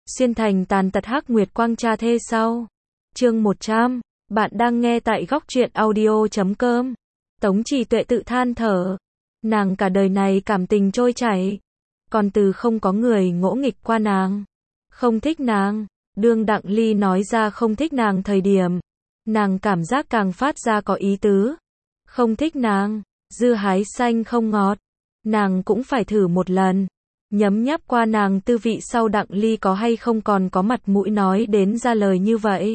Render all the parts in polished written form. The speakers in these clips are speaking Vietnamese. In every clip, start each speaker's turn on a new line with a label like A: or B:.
A: xuyên thành tàn tật hắc nguyệt quang cha thê sau. Chương 100, bạn đang nghe tại góc truyện audio.com. Tống Trì Tuệ tự than thở, nàng cả đời này cảm tình trôi chảy, còn từ không có người ngỗ nghịch qua nàng, không thích nàng. Đương Đặng Ly nói ra không thích nàng thời điểm, nàng cảm giác càng phát ra có ý tứ. Không thích nàng, dưa hái xanh không ngọt, nàng cũng phải thử một lần. Nhấm nháp qua nàng tư vị sau, Đặng Ly có hay không còn có mặt mũi nói đến ra lời như vậy.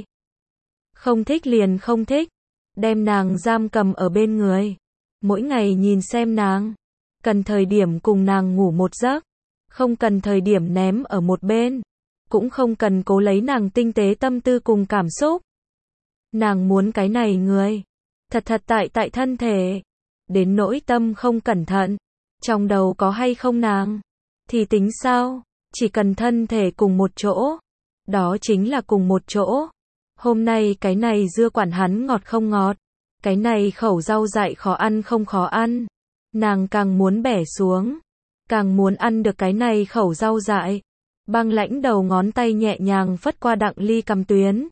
A: Không thích liền không thích, đem nàng giam cầm ở bên người, mỗi ngày nhìn xem nàng, cần thời điểm cùng nàng ngủ một giấc, không cần thời điểm ném ở một bên, cũng không cần cố lấy nàng tinh tế tâm tư cùng cảm xúc. Nàng muốn cái này người, thật thật tại thân thể, đến nỗi tâm không cẩn thận, trong đầu có hay không nàng, thì tính sao, chỉ cần thân thể cùng một chỗ, đó chính là cùng một chỗ. Hôm nay cái này dưa quản hắn ngọt không ngọt, cái này khẩu rau dại khó ăn không khó ăn, nàng càng muốn bẻ xuống, càng muốn ăn được cái này khẩu rau dại. Băng lãnh đầu ngón tay nhẹ nhàng phất qua Đặng Ly cằm tuyến.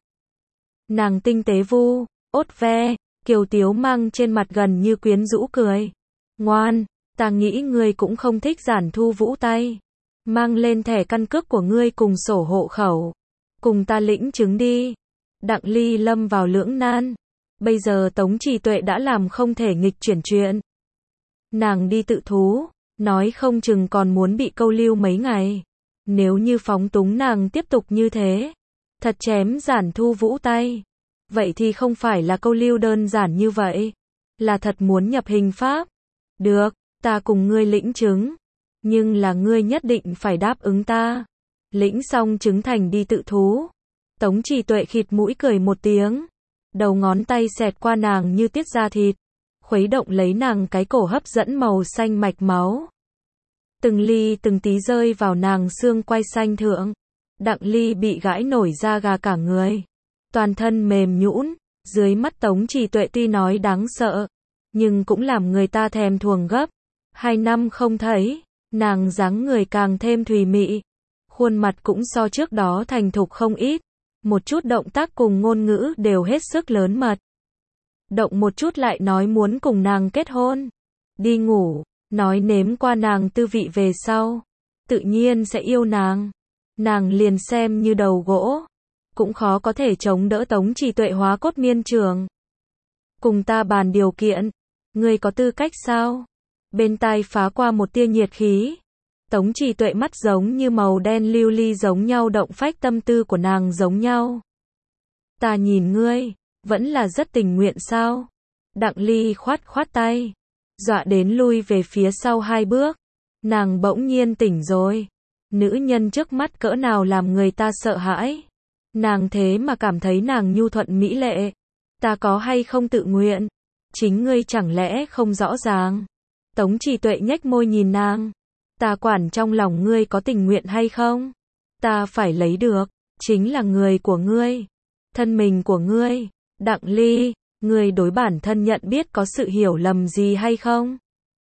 A: Nàng tinh tế vu, ốt ve, kiều tiếu mang trên mặt gần như quyến rũ cười. Ngoan, ta nghĩ ngươi cũng không thích Giản Thu Vũ tay. Mang lên thẻ căn cước của ngươi cùng sổ hộ khẩu, cùng ta lĩnh chứng đi. Đặng Ly lâm vào lưỡng nan. Bây giờ Tống Trì Tuệ đã làm không thể nghịch chuyển chuyện. Nàng đi tự thú, nói không chừng còn muốn bị câu lưu mấy ngày. Nếu như phóng túng nàng tiếp tục như thế, thật chém Giản Thu Vũ tay, vậy thì không phải là câu lưu đơn giản như vậy, là thật muốn nhập hình pháp. Được, ta cùng ngươi lĩnh chứng, nhưng là ngươi nhất định phải đáp ứng ta. Lĩnh xong chứng thành đi tự thú. Tống Trì Tuệ khịt mũi cười một tiếng, đầu ngón tay xẹt qua nàng như tiết da thịt, khuấy động lấy nàng cái cổ hấp dẫn màu xanh mạch máu. Từng ly từng tí rơi vào nàng xương quai xanh thượng. Đặng Ly bị gãi nổi da gà cả người, toàn thân mềm nhũn. Dưới mắt Tống Trì Tuệ tuy nói đáng sợ, nhưng cũng làm người ta thèm thuồng gấp. 2 năm không thấy, nàng dáng người càng thêm thùy mị, khuôn mặt cũng so trước đó thành thục không ít, một chút động tác cùng ngôn ngữ đều hết sức lớn mật. Động một chút lại nói muốn cùng nàng kết hôn, đi ngủ, nói nếm qua nàng tư vị về sau, tự nhiên sẽ yêu nàng. Nàng liền xem như đầu gỗ, cũng khó có thể chống đỡ Tống Trì Tuệ hóa cốt miên trường. Cùng ta bàn điều kiện, ngươi có tư cách sao? Bên tai phá qua một tia nhiệt khí. Tống Trì Tuệ mắt giống như màu đen lưu ly giống nhau, động phách tâm tư của nàng giống nhau. Ta nhìn ngươi, vẫn là rất tình nguyện sao? Đặng Ly khoát khoát tay, dọa đến lui về phía sau 2 bước. Nàng bỗng nhiên tỉnh rồi. Nữ nhân trước mắt cỡ nào làm người ta sợ hãi. Nàng thế mà cảm thấy nàng nhu thuận mỹ lệ. Ta có hay không tự nguyện? Chính ngươi chẳng lẽ không rõ ràng? Tống Trì Tuệ nhếch môi nhìn nàng. Ta quản trong lòng ngươi có tình nguyện hay không? Ta phải lấy được, chính là người của ngươi, thân mình của ngươi. Đặng Ly, ngươi đối bản thân nhận biết có sự hiểu lầm gì hay không?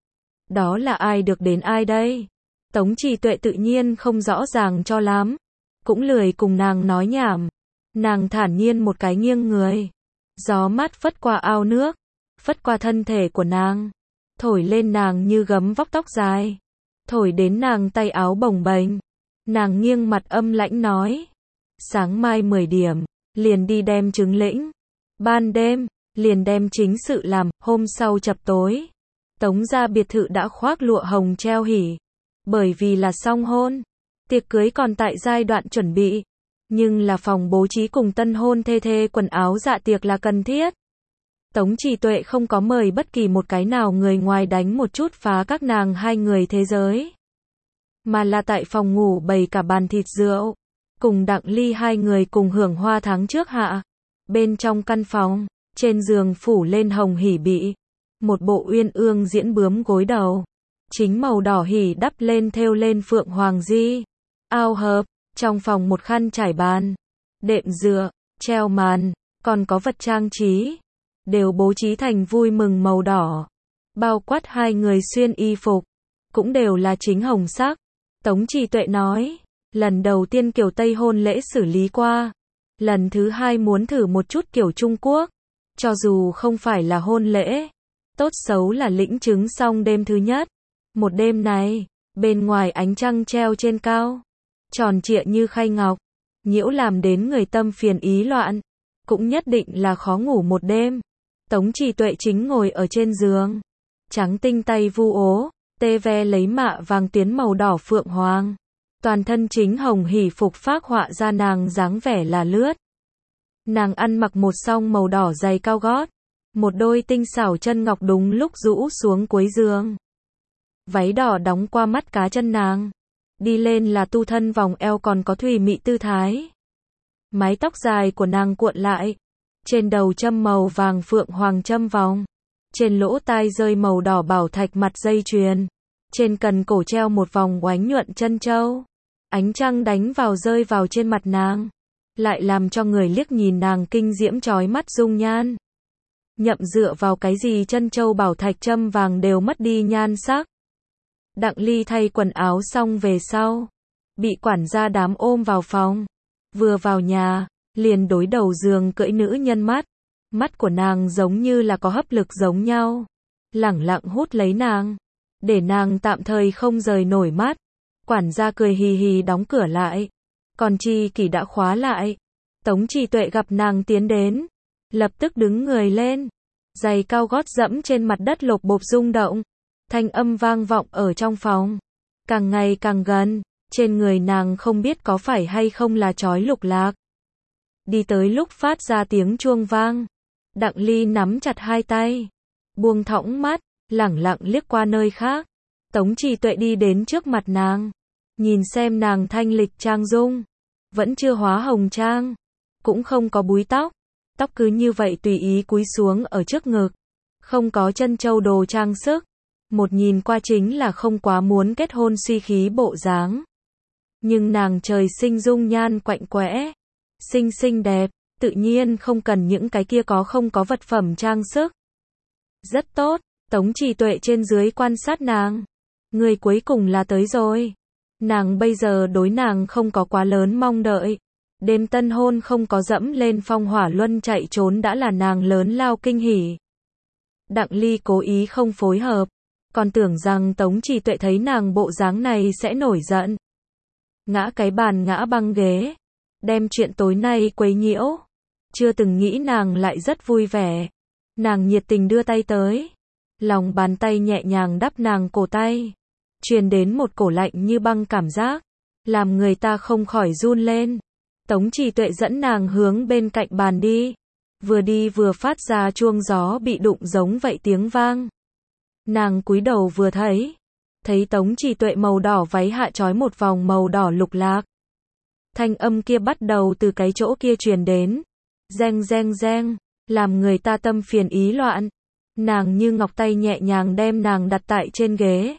A: Đó là ai được đến ai đây? Tống Trì Tuệ tự nhiên không rõ ràng cho lắm, cũng lười cùng nàng nói nhảm. Nàng thản nhiên một cái nghiêng người, gió mát phất qua ao nước, phất qua thân thể của nàng, thổi lên nàng như gấm vóc tóc dài, thổi đến nàng tay áo bồng bềnh. Nàng nghiêng mặt âm lãnh nói, sáng mai 10 điểm, liền đi đem chứng lĩnh, ban đêm, liền đem chính sự làm. Hôm sau chập tối, Tống gia biệt thự đã khoác lụa hồng treo hỉ, bởi vì là song hôn, tiệc cưới còn tại giai đoạn chuẩn bị, nhưng là phòng bố trí cùng tân hôn thê quần áo dạ tiệc là cần thiết. Tống Trì Tuệ không có mời bất kỳ một cái nào người ngoài đánh một chút phá các nàng 2 người thế giới, mà là tại phòng ngủ bày cả bàn thịt rượu, cùng Đặng Ly 2 người cùng hưởng hoa tháng trước hạ. Bên trong căn phòng, trên giường phủ lên hồng hỉ bị, một bộ uyên ương diễn bướm gối đầu, chính màu đỏ hỉ đắp lên thêu lên phượng hoàng di, ao hợp. Trong phòng một khăn trải bàn, đệm dựa, treo màn, còn có vật trang trí, đều bố trí thành vui mừng màu đỏ, bao quát 2 người xuyên y phục, cũng đều là chính hồng sắc. Tống Trì Tuệ nói, Lần đầu tiên kiểu Tây hôn lễ xử lý qua. Lần thứ hai muốn thử một chút kiểu Trung Quốc. Cho dù không phải là hôn lễ. Tốt xấu là lĩnh chứng xong đêm thứ nhất. Một đêm này, bên ngoài ánh trăng treo trên cao. Tròn trịa như khay ngọc. Nhiễu làm đến người tâm phiền ý loạn. Cũng nhất định là khó ngủ một đêm. Tống Trì Tuệ chính ngồi ở trên giường. Trắng tinh tay vu ố, tê ve lấy mạ vàng tuyến màu đỏ phượng hoàng. Toàn thân chính hồng hỉ phục phác họa ra nàng dáng vẻ là lướt. Nàng ăn mặc một song màu đỏ giày cao gót. Một đôi tinh xảo chân ngọc đúng lúc rũ xuống cuối giường. Váy đỏ đóng qua mắt cá chân nàng. Đi lên là tu thân vòng eo còn có thùy mị tư thái. Mái tóc dài của nàng cuộn lại. Trên đầu châm màu vàng phượng hoàng châm vòng. Trên lỗ tai rơi màu đỏ bảo thạch mặt dây chuyền. Trên cần cổ treo một vòng oánh nhuận chân châu. Ánh trăng đánh vào rơi vào trên mặt nàng. Lại làm cho người liếc nhìn nàng kinh diễm chói mắt dung nhan. Nhậm dựa vào cái gì chân châu bảo thạch châm vàng đều mất đi nhan sắc. Đặng Ly thay quần áo xong về sau. Bị quản gia đám ôm vào phòng. Vừa vào nhà, liền đối đầu giường cưỡi nữ nhân mắt. Mắt của nàng giống như là có hấp lực giống nhau. Lẳng lặng hút lấy nàng. Để nàng tạm thời không rời nổi mắt. Quản gia cười hì hì đóng cửa lại. Còn Tri Kỷ đã khóa lại. Tống Trì Tuệ gặp nàng tiến đến. Lập tức đứng người lên. Giày cao gót dẫm trên mặt đất lộp bộp rung động. Thanh âm vang vọng ở trong phòng. Càng ngày càng gần. Trên người nàng không biết có phải hay không là trói lục lạc. Đi tới lúc phát ra tiếng chuông vang. Đặng Ly nắm chặt hai tay. Buông thõng mắt. Lẳng lặng liếc qua nơi khác. Tống Trì Tuệ đi đến trước mặt nàng. Nhìn xem nàng thanh lịch trang dung. Vẫn chưa hóa hồng trang. Cũng không có búi tóc. Tóc cứ như vậy tùy ý cúi xuống ở trước ngực. Không có chân châu đồ trang sức. Một nhìn qua chính là không quá muốn kết hôn suy khí bộ dáng. Nhưng nàng trời sinh dung nhan quạnh quẽ. Xinh đẹp. Tự nhiên không cần những cái kia không có vật phẩm trang sức. Rất tốt. Tống Trì Tuệ trên dưới quan sát nàng. Người cuối cùng là tới rồi. Nàng bây giờ đối nàng không có quá lớn mong đợi. Đêm tân hôn không có dẫm lên phong hỏa luân chạy trốn đã là nàng lớn lao kinh hỉ. Đặng Ly cố ý không phối hợp. Còn tưởng rằng Tống Trì Tuệ thấy nàng bộ dáng này sẽ nổi giận. Ngã cái bàn ngã băng ghế. Đem chuyện tối nay quấy nhiễu. Chưa từng nghĩ nàng lại rất vui vẻ. Nàng nhiệt tình đưa tay tới. Lòng bàn tay nhẹ nhàng đắp nàng cổ tay. Truyền đến một cổ lạnh như băng cảm giác. Làm người ta không khỏi run lên. Tống Trì Tuệ dẫn nàng hướng bên cạnh bàn đi. Vừa đi vừa phát ra chuông gió bị đụng giống vậy tiếng vang. Nàng cúi đầu vừa thấy. Thấy Tống Trì Tuệ màu đỏ váy hạ trói một vòng màu đỏ lục lạc. Thanh âm kia bắt đầu từ cái chỗ kia truyền đến. Reng reng reng. Làm người ta tâm phiền ý loạn. Nàng như ngọc tay nhẹ nhàng đem nàng đặt tại trên ghế.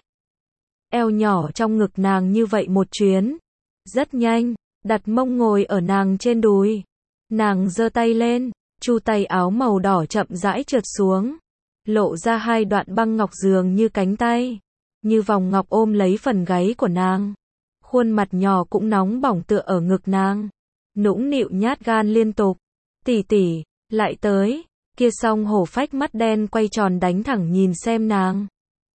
A: Eo nhỏ trong ngực nàng như vậy một chuyến. Rất nhanh. Đặt mông ngồi ở nàng trên đùi. Nàng giơ tay lên. Chu tay áo màu đỏ chậm rãi trượt xuống. Lộ ra hai đoạn băng ngọc dường như cánh tay. Như vòng ngọc ôm lấy phần gáy của nàng. Khuôn mặt nhỏ cũng nóng bỏng tựa ở ngực nàng. Nũng nịu nhát gan liên tục. Tỷ tỷ, lại tới. Kia song hổ phách mắt đen quay tròn đánh thẳng nhìn xem nàng.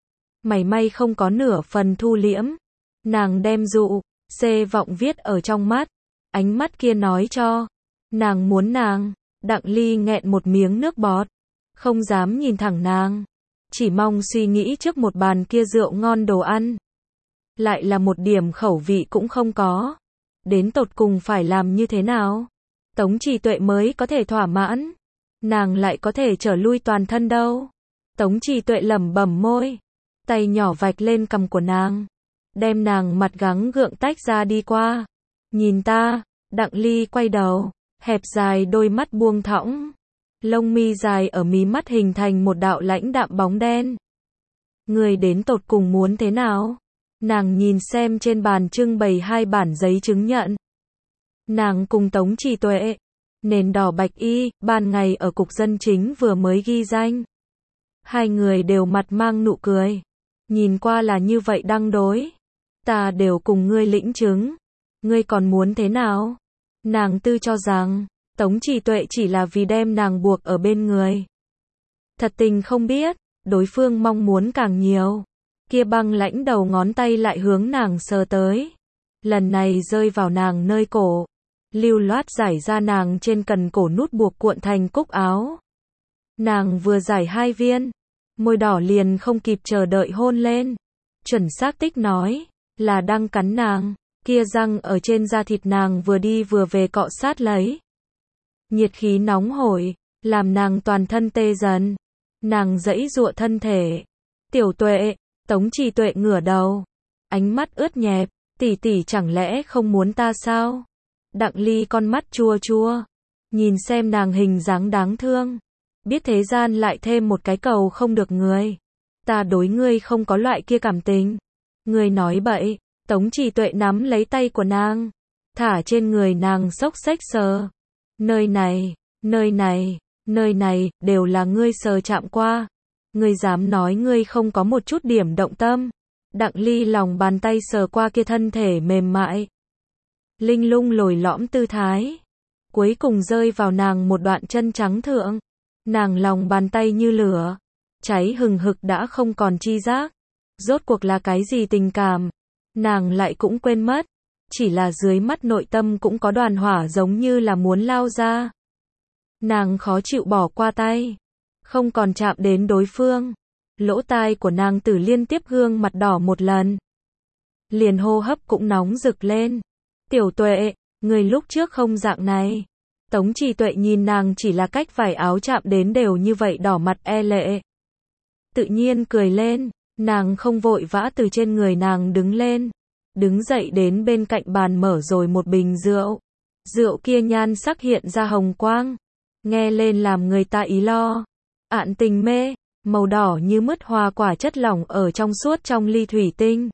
A: Mảy may không có nửa phần thu liễm. Nàng đem dụ, xê vọng viết ở trong mắt. Ánh mắt kia nói cho. Nàng muốn nàng. Đặng Ly nghẹn một miếng nước bọt. Không dám nhìn thẳng nàng. Chỉ mong suy nghĩ trước một bàn kia rượu ngon đồ ăn. Lại là một điểm khẩu vị cũng không có. Đến tột cùng phải làm như thế nào? Tống Trì Tuệ mới có thể thỏa mãn. Nàng lại có thể trở lui toàn thân đâu. Tống Trì Tuệ lẩm bẩm môi. Tay nhỏ vạch lên cằm của nàng. Đem nàng mặt gắng gượng tách ra đi qua. Nhìn ta. Đặng Ly quay đầu. Hẹp dài đôi mắt buông thõng. Lông mi dài ở mí mắt hình thành một đạo lãnh đạm bóng đen. Người đến tột cùng muốn thế nào? Nàng nhìn xem trên bàn trưng bày hai bản giấy chứng nhận. Nàng cùng Tống Trì Tuệ. Nền đỏ bạch y, ban ngày ở cục dân chính vừa mới ghi danh. Hai người đều mặt mang nụ cười. Nhìn qua là như vậy đăng đối. Ta đều cùng ngươi lĩnh chứng. Ngươi còn muốn thế nào? Nàng Tư cho rằng, Tống Trì Tuệ chỉ là vì đem nàng buộc ở bên người. Thật tình không biết, đối phương mong muốn càng nhiều. Kia băng lãnh đầu ngón tay lại hướng nàng sờ tới. Lần này rơi vào nàng nơi cổ. Lưu loát giải ra nàng trên cần cổ nút buộc cuộn thành cúc áo. Nàng vừa giải 2 viên. Môi đỏ liền không kịp chờ đợi hôn lên. Chuẩn xác tích nói, là đang cắn nàng. Kia răng ở trên da thịt nàng vừa đi vừa về cọ sát lấy. Nhiệt khí nóng hổi, làm nàng toàn thân tê dần. Nàng giãy giụa thân thể. Tiểu Tuệ, Tống Trì Tuệ ngửa đầu. Ánh mắt ướt nhẹp, tỷ tỷ chẳng lẽ không muốn ta sao? Đặng Ly con mắt chua chua. Nhìn xem nàng hình dáng đáng thương. Biết thế gian lại thêm một cái cầu không được người. Ta đối ngươi không có loại kia cảm tình. Ngươi nói bậy. Tống Trì Tuệ nắm lấy tay của nàng. Thả trên người nàng xốc xếch sờ. Nơi này, nơi này, nơi này, đều là ngươi sờ chạm qua. Ngươi dám nói ngươi không có một chút điểm động tâm. Đặng Ly lòng bàn tay sờ qua kia thân thể mềm mại. Linh lung lồi lõm tư thái. Cuối cùng rơi vào nàng một đoạn chân trắng thượng. Nàng lòng bàn tay như lửa. Cháy hừng hực đã không còn chi giác. Rốt cuộc là cái gì tình cảm. Nàng lại cũng quên mất. Chỉ là dưới mắt nội tâm cũng có đoàn hỏa giống như là muốn lao ra. Nàng khó chịu bỏ qua tay. Không còn chạm đến đối phương. Lỗ tai của nàng Tử liên tiếp gương mặt đỏ một lần. Liền hô hấp cũng nóng rực lên. Tiểu Tuệ, người lúc trước không dạng này. Tống Trì Tuệ nhìn nàng chỉ là cách vải áo chạm đến đều như vậy đỏ mặt e lệ. Tự nhiên cười lên, nàng không vội vã từ trên người nàng đứng lên. Đứng dậy đến bên cạnh bàn mở rồi một bình rượu. Rượu kia nhan sắc hiện ra hồng quang. Nghe lên làm người ta ý lo. Ạn tình mê, màu đỏ như mứt hoa quả chất lỏng ở trong suốt trong ly thủy tinh.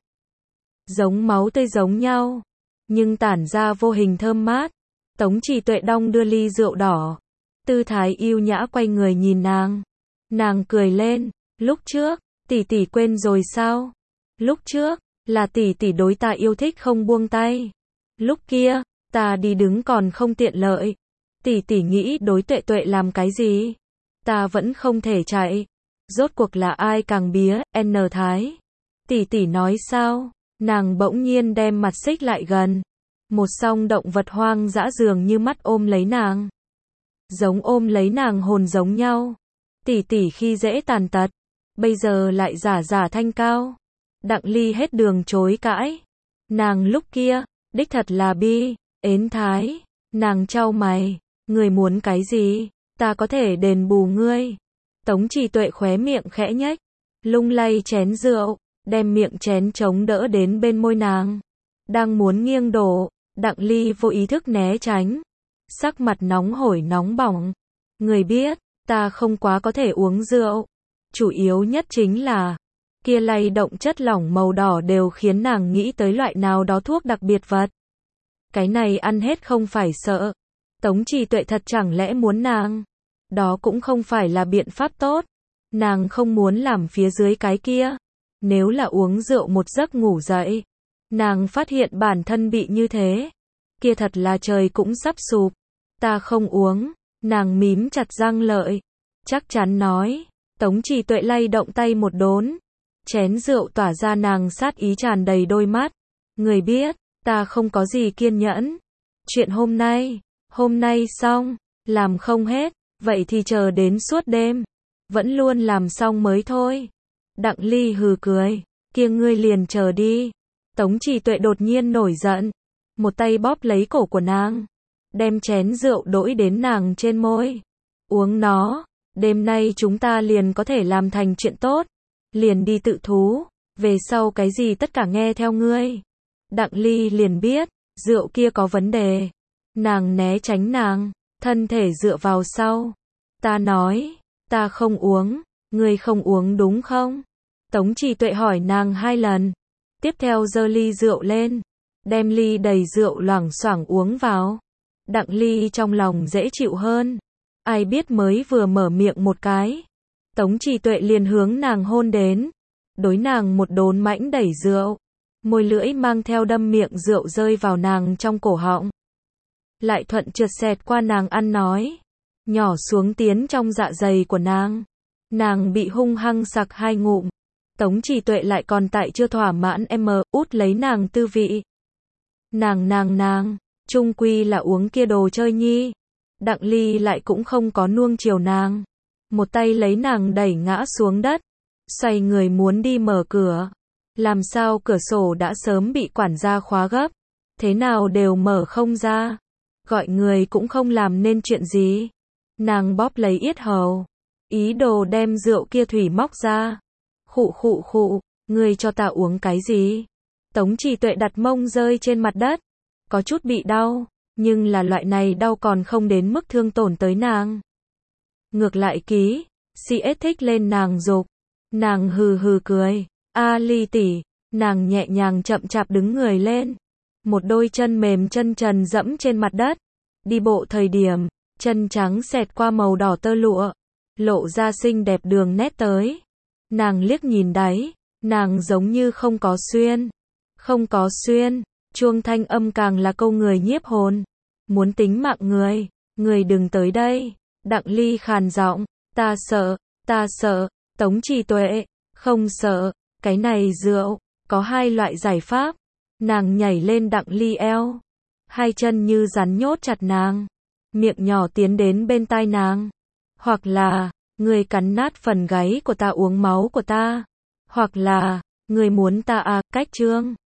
A: Giống máu tươi giống nhau, nhưng tản ra vô hình thơm mát. Tống Trì Tuệ đong đưa ly rượu đỏ. Tư thái yêu nhã quay người nhìn nàng. Nàng cười lên, lúc trước, tỷ tỷ quên rồi sao? Lúc trước, là tỷ tỷ đối ta yêu thích không buông tay. Lúc kia, ta đi đứng còn không tiện lợi. Tỷ tỷ nghĩ đối Tuệ Tuệ làm cái gì? Ta vẫn không thể chạy. Rốt cuộc là ai càng bía, N Thái. Tỷ tỷ nói sao? Nàng bỗng nhiên đem mặt xích lại gần. Một song động vật hoang dã dường như mắt ôm lấy nàng. Giống ôm lấy nàng hồn giống nhau. Tỷ tỷ khi dễ tàn tật. Bây giờ lại giả giả thanh cao. Đặng Ly hết đường chối cãi. Nàng lúc kia, đích thật là bi, ến thái. Nàng chau mày. Người muốn cái gì? Ta có thể đền bù ngươi. Tống Trì Tuệ khóe miệng khẽ nhếch. Lung lay chén rượu. Đem miệng chén chống đỡ đến bên môi nàng. Đang muốn nghiêng đổ. Đặng Ly vô ý thức né tránh. Sắc mặt nóng hổi nóng bỏng. Người biết, ta không quá có thể uống rượu. Chủ yếu nhất chính là, kia lay động chất lỏng màu đỏ đều khiến nàng nghĩ tới loại nào đó thuốc đặc biệt vật. Cái này ăn hết không phải sợ. Tống Trì Tuệ thật chẳng lẽ muốn nàng. Đó cũng không phải là biện pháp tốt. Nàng không muốn làm phía dưới cái kia. Nếu là uống rượu một giấc ngủ dậy. Nàng phát hiện bản thân bị như thế. Kia thật là trời cũng sắp sụp. Ta không uống. Nàng mím chặt răng lợi. Chắc chắn nói. Tống Trì Tuệ lay động tay một đốn. Chén rượu tỏa ra nàng sát ý tràn đầy đôi mắt. Người biết, ta không có gì kiên nhẫn. Chuyện hôm nay xong, làm không hết, vậy thì chờ đến suốt đêm. Vẫn luôn làm xong mới thôi. Đặng Ly hừ cười, kia ngươi liền chờ đi. Tống Trì Tuệ đột nhiên nổi giận. Một tay bóp lấy cổ của nàng. Đem chén rượu đỗi đến nàng trên môi. Uống nó, đêm nay chúng ta liền có thể làm thành chuyện tốt. Liền đi tự thú, về sau cái gì tất cả nghe theo ngươi. Đặng Ly liền biết, rượu kia có vấn đề. Nàng né tránh nàng, thân thể dựa vào sau. Ta nói, ta không uống, ngươi không uống đúng không? Tống Trì Tuệ hỏi nàng 2 lần. Tiếp theo giơ ly rượu lên, đem ly đầy rượu loảng xoảng uống vào. Đặng Ly trong lòng dễ chịu hơn. Ai biết mới vừa mở miệng một cái. Tống Trì Tuệ liền hướng nàng hôn đến. Đối nàng một đốn mãnh đẩy rượu. môi lưỡi mang theo đâm miệng rượu rơi vào nàng trong cổ họng. Lại thuận trượt xẹt qua nàng ăn nói, nhỏ xuống tiến trong dạ dày của nàng. Nàng bị hung hăng sặc 2 ngụm. Tống Trì Tuệ lại còn tại chưa thỏa mãn út lấy nàng tư vị. Nàng, chung quy là uống kia đồ chơi nhi. Đặng Ly lại cũng không có nuông chiều nàng. Một tay lấy nàng đẩy ngã xuống đất, xoay người muốn đi mở cửa. Làm sao cửa sổ đã sớm bị quản gia khóa gấp, thế nào đều mở không ra. Gọi người cũng không làm nên chuyện gì. Nàng bóp lấy yết hầu, ý đồ đem rượu kia thủy móc ra. Khụ, ngươi cho ta uống cái gì? Tống Trì Tuệ đặt mông rơi trên mặt đất, có chút bị đau, nhưng là loại này đau còn không đến mức thương tổn tới nàng. Ngược lại CS thích lên nàng dục. Nàng hừ cười, Ly tỷ, nàng nhẹ nhàng chậm chạp đứng người lên. Một đôi chân mềm chân trần dẫm trên mặt đất. Đi bộ thời điểm, chân trắng xẹt qua màu đỏ tơ lụa, lộ ra xinh đẹp đường nét tới. Nàng liếc nhìn đáy, nàng giống như không có xuyên, chuông thanh âm càng là câu người nhiếp hồn. Muốn tính mạng người đừng tới đây. Đặng Ly khàn giọng, ta sợ, Tống Trì Tuệ, không sợ, cái này rượu, có 2 loại giải pháp. Nàng nhảy lên Đặng Ly eo, 2 chân như rắn nhốt chặt nàng, miệng nhỏ tiến đến bên tai nàng. Hoặc là, người cắn nát phần gáy của ta uống máu của ta. Hoặc là, người muốn ta cách trương.